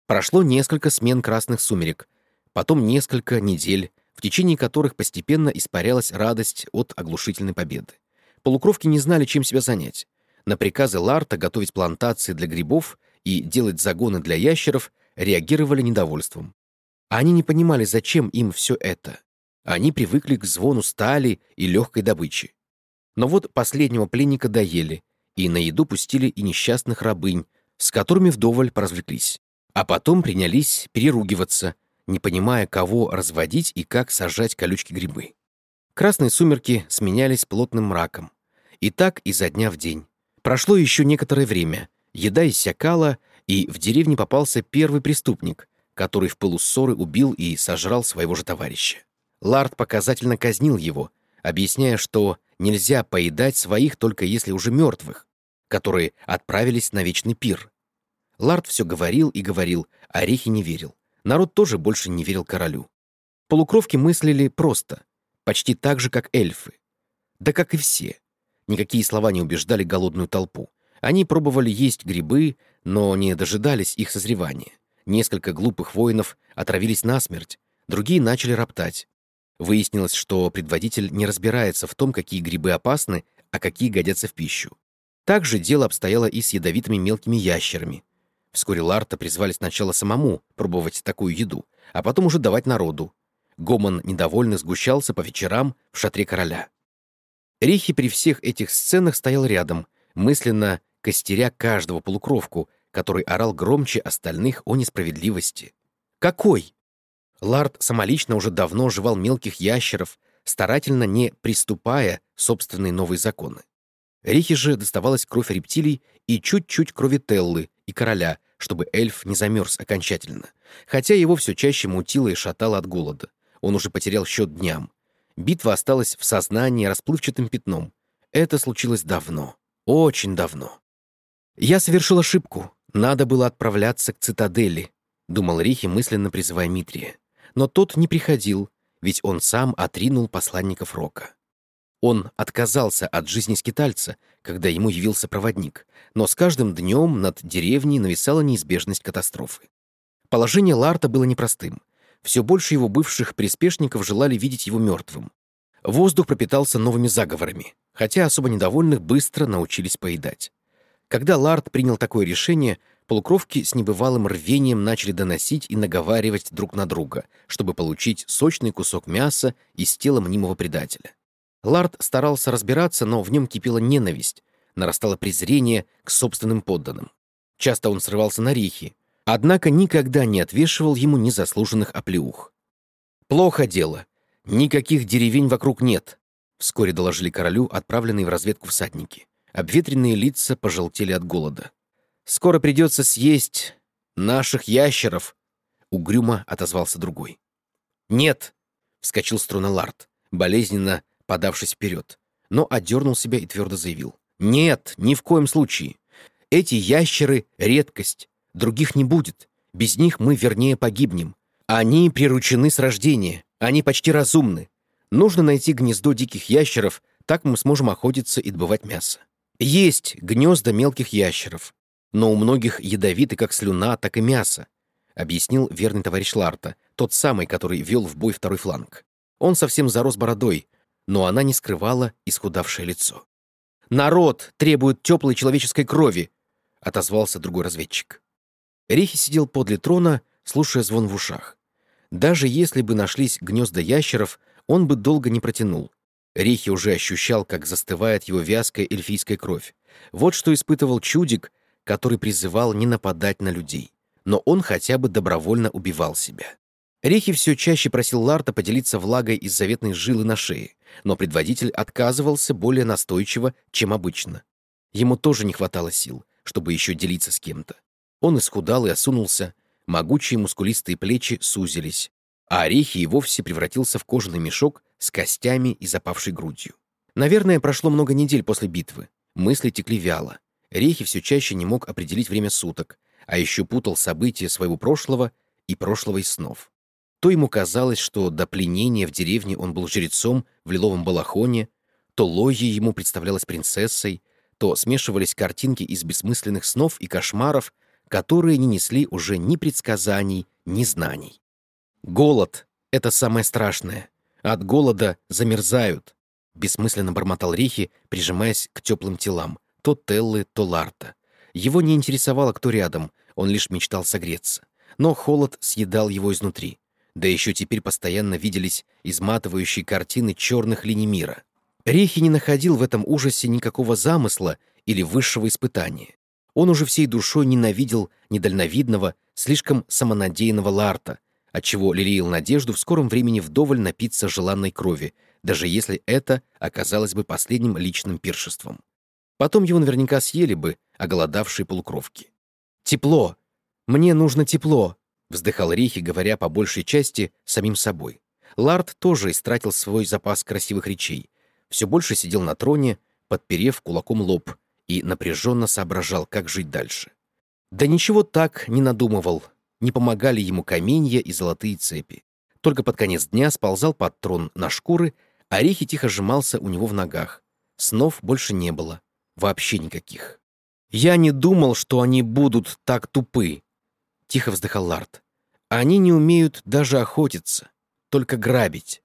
Прошло несколько смен красных сумерек, потом несколько недель, в течение которых постепенно испарялась радость от оглушительной победы. Полукровки не знали, чем себя занять. На приказы Ларта готовить плантации для грибов и делать загоны для ящеров реагировали недовольством. Они не понимали, зачем им все это. Они привыкли к звону стали и легкой добыче. Но вот последнего пленника доели, и на еду пустили и несчастных рабынь, с которыми вдоволь поразвлеклись. А потом принялись переругиваться, не понимая, кого разводить и как сажать колючки-грибы. Красные сумерки сменялись плотным мраком. И так изо дня в день. Прошло еще некоторое время, еда иссякала, и в деревне попался первый преступник, который в пылу ссоры убил и сожрал своего же товарища. Ларт показательно казнил его, объясняя, что нельзя поедать своих только если уже мертвых, которые отправились на вечный пир. Ларт все говорил и говорил, а Рихи не верил. Народ тоже больше не верил королю. Полукровки мыслили просто, почти так же, как эльфы. Да как и все. Никакие слова не убеждали голодную толпу. Они пробовали есть грибы, но не дожидались их созревания. Несколько глупых воинов отравились насмерть, другие начали роптать. Выяснилось, что предводитель не разбирается в том, какие грибы опасны, а какие годятся в пищу. Так же дело обстояло и с ядовитыми мелкими ящерами. Вскоре Ларта призвали сначала самому пробовать такую еду, а потом уже давать народу. Гомон недовольных сгущался по вечерам в шатре короля. Рихи при всех этих сценах стоял рядом, мысленно костеря каждого полукровку, который орал громче остальных о несправедливости. Какой? Ларт самолично уже давно жевал мелких ящеров, старательно не приступая собственные новые законы. Рихи же доставалась кровь рептилий и чуть-чуть крови Теллы и короля, чтобы эльф не замерз окончательно, хотя его все чаще мутило и шатало от голода. Он уже потерял счет дням. Битва осталась в сознании расплывчатым пятном. Это случилось давно, очень давно. «Я совершил ошибку. Надо было отправляться к цитадели», — думал Рихи, мысленно призывая Митрия. Но тот не приходил, ведь он сам отринул посланников Рока. Он отказался от жизни скитальца, когда ему явился проводник, но с каждым днем над деревней нависала неизбежность катастрофы. Положение Ларта было непростым. Все больше его бывших приспешников желали видеть его мертвым. Воздух пропитался новыми заговорами, хотя особо недовольных быстро научились поедать. Когда Ларт принял такое решение, полукровки с небывалым рвением начали доносить и наговаривать друг на друга, чтобы получить сочный кусок мяса из тела мнимого предателя. Ларт старался разбираться, но в нем кипела ненависть, нарастало презрение к собственным подданным. Часто он срывался на Рихи, однако никогда не отвешивал ему незаслуженных оплеух. «Плохо дело. Никаких деревень вокруг нет», — вскоре доложили королю отправленные в разведку всадники. Обветренные лица пожелтели от голода. «Скоро придется съесть наших ящеров», — угрюмо отозвался другой. «Нет», — вскочил с трона Ларт, болезненно подавшись вперед, но отдернул себя и твердо заявил. «Нет, ни в коем случае. Эти ящеры — редкость. Других не будет. Без них мы вернее погибнем. Они приручены с рождения. Они почти разумны. Нужно найти гнездо диких ящеров, так мы сможем охотиться и добывать мясо. Есть гнезда мелких ящеров, но у многих ядовиты как слюна, так и мясо», — объяснил верный товарищ Ларта, тот самый, который вел в бой второй фланг. Он совсем зарос бородой, но она не скрывала исхудавшее лицо. «Народ требует теплой человеческой крови», — отозвался другой разведчик. Рихи сидел подле трона, слушая звон в ушах. Даже если бы нашлись гнезда ящеров, он бы долго не протянул. Рихи уже ощущал, как застывает его вязкая эльфийская кровь. Вот что испытывал чудик, который призывал не нападать на людей. Но он хотя бы добровольно убивал себя. Рихи все чаще просил Ларта поделиться влагой из заветной жилы на шее, но предводитель отказывался более настойчиво, чем обычно. Ему тоже не хватало сил, чтобы еще делиться с кем-то. Он исхудал и осунулся, могучие мускулистые плечи сузились, а Рихи и вовсе превратился в кожаный мешок с костями и запавшей грудью. Наверное, прошло много недель после битвы. Мысли текли вяло. Рихи все чаще не мог определить время суток, а еще путал события своего прошлого и прошлого из снов. То ему казалось, что до пленения в деревне он был жрецом в лиловом балахоне, то Лойя ему представлялась принцессой, то смешивались картинки из бессмысленных снов и кошмаров, которые не несли уже ни предсказаний, ни знаний. Голод — это самое страшное. От голода замерзают, бессмысленно бормотал Рихи, прижимаясь к теплым телам, то Теллы, то Ларта. Его не интересовало, кто рядом, он лишь мечтал согреться. Но холод съедал его изнутри. Да еще теперь постоянно виделись изматывающие картины черных линий мира. Рихи не находил в этом ужасе никакого замысла или высшего испытания. Он уже всей душой ненавидел недальновидного, слишком самонадеянного Ларта, отчего лелеял надежду в скором времени вдоволь напиться желанной крови, даже если это оказалось бы последним личным пиршеством. Потом его наверняка съели бы оголодавшие полукровки. «Тепло! Мне нужно тепло!» — вздыхал Рихи, говоря по большей части самим собой. Ларт тоже истратил свой запас красивых речей. Все больше сидел на троне, подперев кулаком лоб, и напряженно соображал, как жить дальше. Да ничего так не надумывал, не помогали ему каменья и золотые цепи. Только под конец дня сползал под трон на шкуры, а Рихи тихо сжимался у него в ногах. Снов больше не было. Вообще никаких. «Я не думал, что они будут так тупы», — тихо вздыхал Ларт. «Они не умеют даже охотиться, только грабить.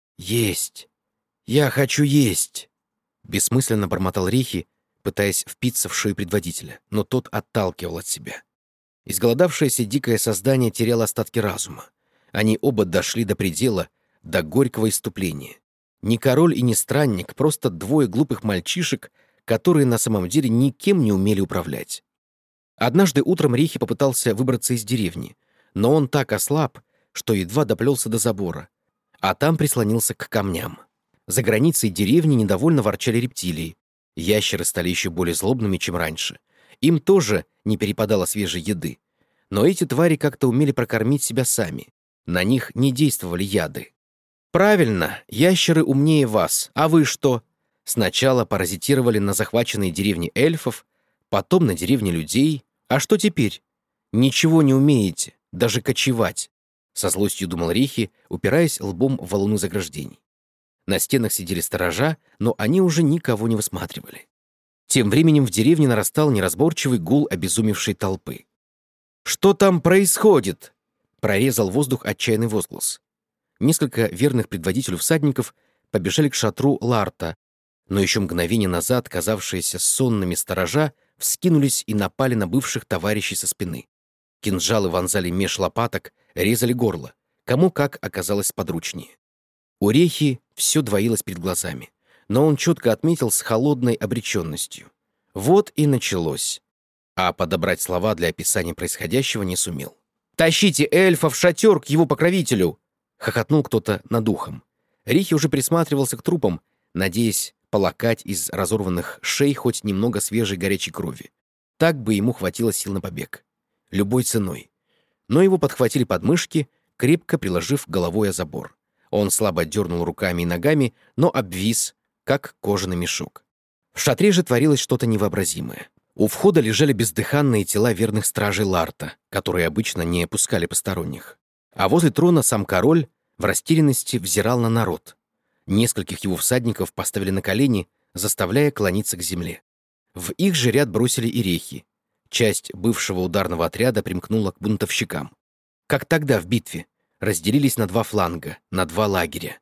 Есть! Я хочу есть!» Бессмысленно бормотал Рихи, пытаясь впиться в шею предводителя, но тот отталкивал от себя. Изголодавшееся дикое создание теряло остатки разума. Они оба дошли до предела, до горького исступления. Не король и не странник, просто двое глупых мальчишек, которые на самом деле никем не умели управлять. Однажды утром Рихи попытался выбраться из деревни, но он так ослаб, что едва доплелся до забора, а там прислонился к камням. За границей деревни недовольно ворчали рептилии. Ящеры стали еще более злобными, чем раньше. Им тоже не перепадало свежей еды. Но эти твари как-то умели прокормить себя сами. На них не действовали яды. «Правильно, ящеры умнее вас, а вы что?» Сначала паразитировали на захваченной деревне эльфов, потом на деревне людей. А что теперь? Ничего не умеете, даже кочевать. Со злостью думал Рихи, упираясь лбом в валуны заграждений. На стенах сидели сторожа, но они уже никого не высматривали. Тем временем в деревне нарастал неразборчивый гул обезумевшей толпы. «Что там происходит?» — прорезал воздух отчаянный возглас. Несколько верных предводителю всадников побежали к шатру Ларта, но еще мгновение назад казавшиеся сонными сторожа вскинулись и напали на бывших товарищей со спины. Кинжалы вонзали меж лопаток, резали горло, кому как оказалось подручнее. У Рехи все двоилось перед глазами, но он четко отметил с холодной обреченностью. Вот и началось. А подобрать слова для описания происходящего не сумел. «Тащите эльфа в шатер к его покровителю!» — хохотнул кто-то над ухом. Рихи уже присматривался к трупам, надеясь полакать из разорванных шей хоть немного свежей горячей крови. Так бы ему хватило сил на побег. Любой ценой. Но его подхватили подмышки, крепко приложив головой о забор. Он слабо дернул руками и ногами, но обвис, как кожаный мешок. В шатре же творилось что-то невообразимое. У входа лежали бездыханные тела верных стражей Ларта, которые обычно не опускали посторонних. А возле трона сам король в растерянности взирал на народ. Нескольких его всадников поставили на колени, заставляя клониться к земле. В их же ряд бросили и Рехи. Часть бывшего ударного отряда примкнула к бунтовщикам. Как тогда в битве, разделились на два фланга, на два лагеря.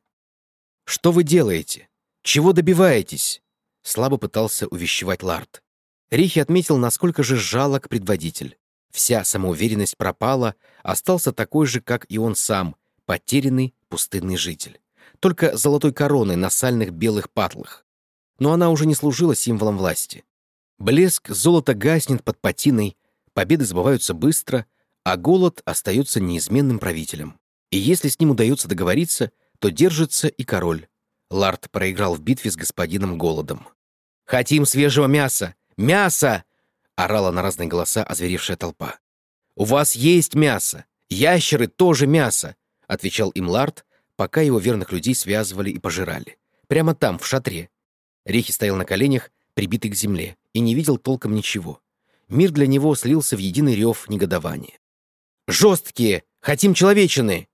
«Что вы делаете? Чего добиваетесь?» Слабо пытался увещевать Ларт. Рихи отметил, насколько же жалок предводитель. Вся самоуверенность пропала, остался такой же, как и он сам, потерянный пустынный житель. Только золотой короной на сальных белых патлах. Но она уже не служила символом власти. Блеск золота гаснет под патиной, победы забываются быстро, а голод остается неизменным правителем. И если с ним удается договориться, то держится и король. Ларт проиграл в битве с господином Голодом. «Хотим свежего мяса! Мясо!» — орала на разные голоса озверевшая толпа. «У вас есть мясо! Ящеры тоже мясо!» — отвечал им Ларт, пока его верных людей связывали и пожирали. Прямо там, в шатре. Рихи стоял на коленях, прибитый к земле, и не видел толком ничего. Мир для него слился в единый рев негодования. «Жесткие! Хотим человечины!»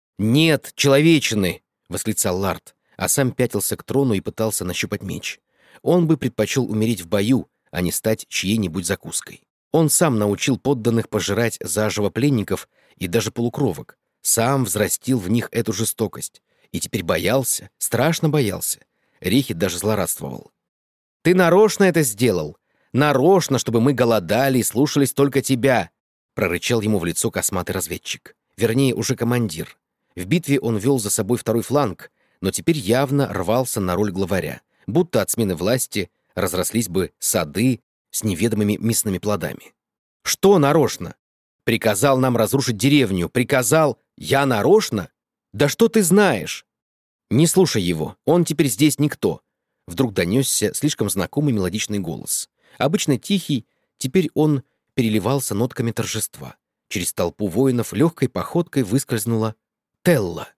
«Нет человечины!» — восклицал Ларт, а сам пятился к трону и пытался нащупать меч. Он бы предпочел умереть в бою, а не стать чьей-нибудь закуской. Он сам научил подданных пожирать заживо пленников и даже полукровок, сам взрастил в них эту жестокость. И теперь боялся, страшно боялся. Рихи даже злорадствовал. «Ты нарочно это сделал! Нарочно, чтобы мы голодали и слушались только тебя!» прорычал ему в лицо косматый разведчик. Вернее, уже командир. В битве он вел за собой второй фланг, но теперь явно рвался на роль главаря, будто от смены власти разрослись бы сады с неведомыми мясными плодами. «Что нарочно? Приказал нам разрушить деревню, приказал... Я нарочно? Да что ты знаешь?» «Не слушай его, он теперь здесь никто». Вдруг донесся слишком знакомый мелодичный голос. Обычно тихий, теперь он переливался нотками торжества. Через толпу воинов легкой походкой выскользнула Телла.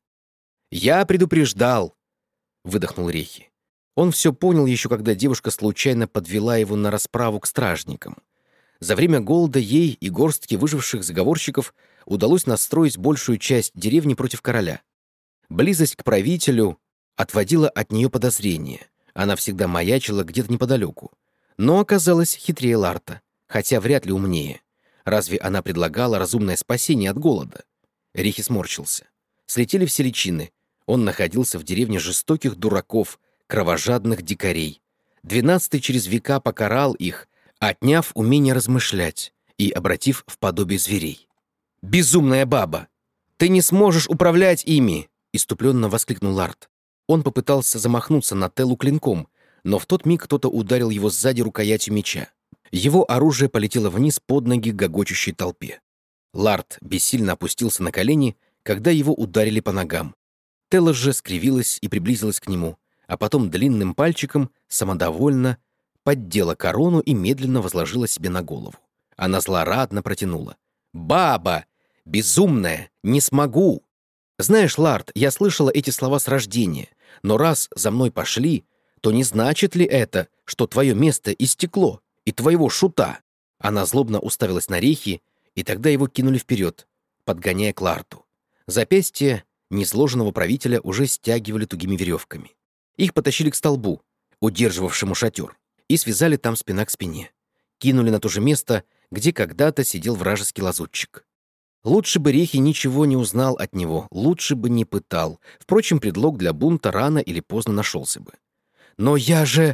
«Я предупреждал!» — выдохнул Рехи. Он все понял еще, когда девушка случайно подвела его на расправу к стражникам. За время голода ей и горстке выживших заговорщиков удалось настроить большую часть деревни против короля. Близость к правителю отводила от нее подозрения. Она всегда маячила где-то неподалеку. Но оказалась хитрее Ларта, хотя вряд ли умнее. Разве она предлагала разумное спасение от голода? Рихи сморщился. Слетели все личины. Он находился в деревне жестоких дураков, кровожадных дикарей. 12-й через века покарал их, отняв умение размышлять и обратив в подобие зверей. «Безумная баба! Ты не сможешь управлять ими!» — иступленно воскликнул Ларт. Он попытался замахнуться на Теллу клинком, но в тот миг кто-то ударил его сзади рукоятью меча. Его оружие полетело вниз под ноги гогочущей толпе. Ларт бессильно опустился на колени, когда его ударили по ногам. Телла же скривилась и приблизилась к нему, а потом длинным пальчиком самодовольно поддела корону и медленно возложила себе на голову. Она злорадно протянула. «Баба! Безумная! Не смогу!» «Знаешь, Ларт, я слышала эти слова с рождения, но раз за мной пошли, то не значит ли это, что твое место истекло, и твоего шута?» Она злобно уставилась на Рехи, и тогда его кинули вперед, подгоняя к Ларту. Запястья несложенного правителя уже стягивали тугими веревками. Их потащили к столбу, удерживавшему шатер, и связали там спина к спине. Кинули на то же место, где когда-то сидел вражеский лазутчик. Лучше бы Рехи ничего не узнал от него, лучше бы не пытал. Впрочем, предлог для бунта рано или поздно нашелся бы. «Но я же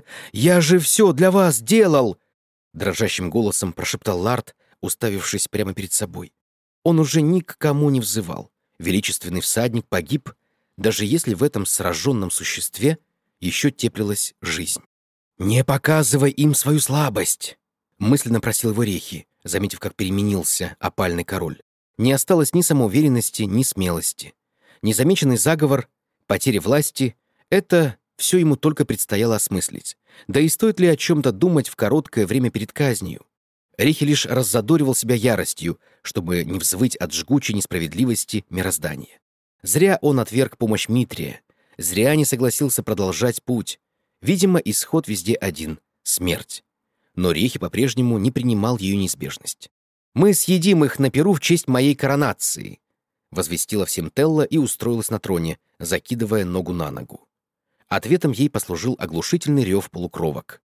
все для вас делал!» Дрожащим голосом прошептал Ларт, уставившись прямо перед собой. Он уже ни к кому не взывал. Величественный всадник погиб, даже если в этом сраженном существе еще теплилась жизнь. «Не показывай им свою слабость!» мысленно просил его Рехи, заметив, как переменился опальный король. Не осталось ни самоуверенности, ни смелости. Незамеченный заговор, потеря власти — это все ему только предстояло осмыслить. Да и стоит ли о чем-то думать в короткое время перед казнью? Рехи лишь раззадоривал себя яростью, чтобы не взвыть от жгучей несправедливости мироздания. Зря он отверг помощь Митрия, зря не согласился продолжать путь. Видимо, исход везде один — смерть. Но Рехи по-прежнему не принимал ее неизбежность. «Мы съедим их на пиру в честь моей коронации», — возвестила всем Телла и устроилась на троне, закидывая ногу на ногу. Ответом ей послужил оглушительный рев полукровок.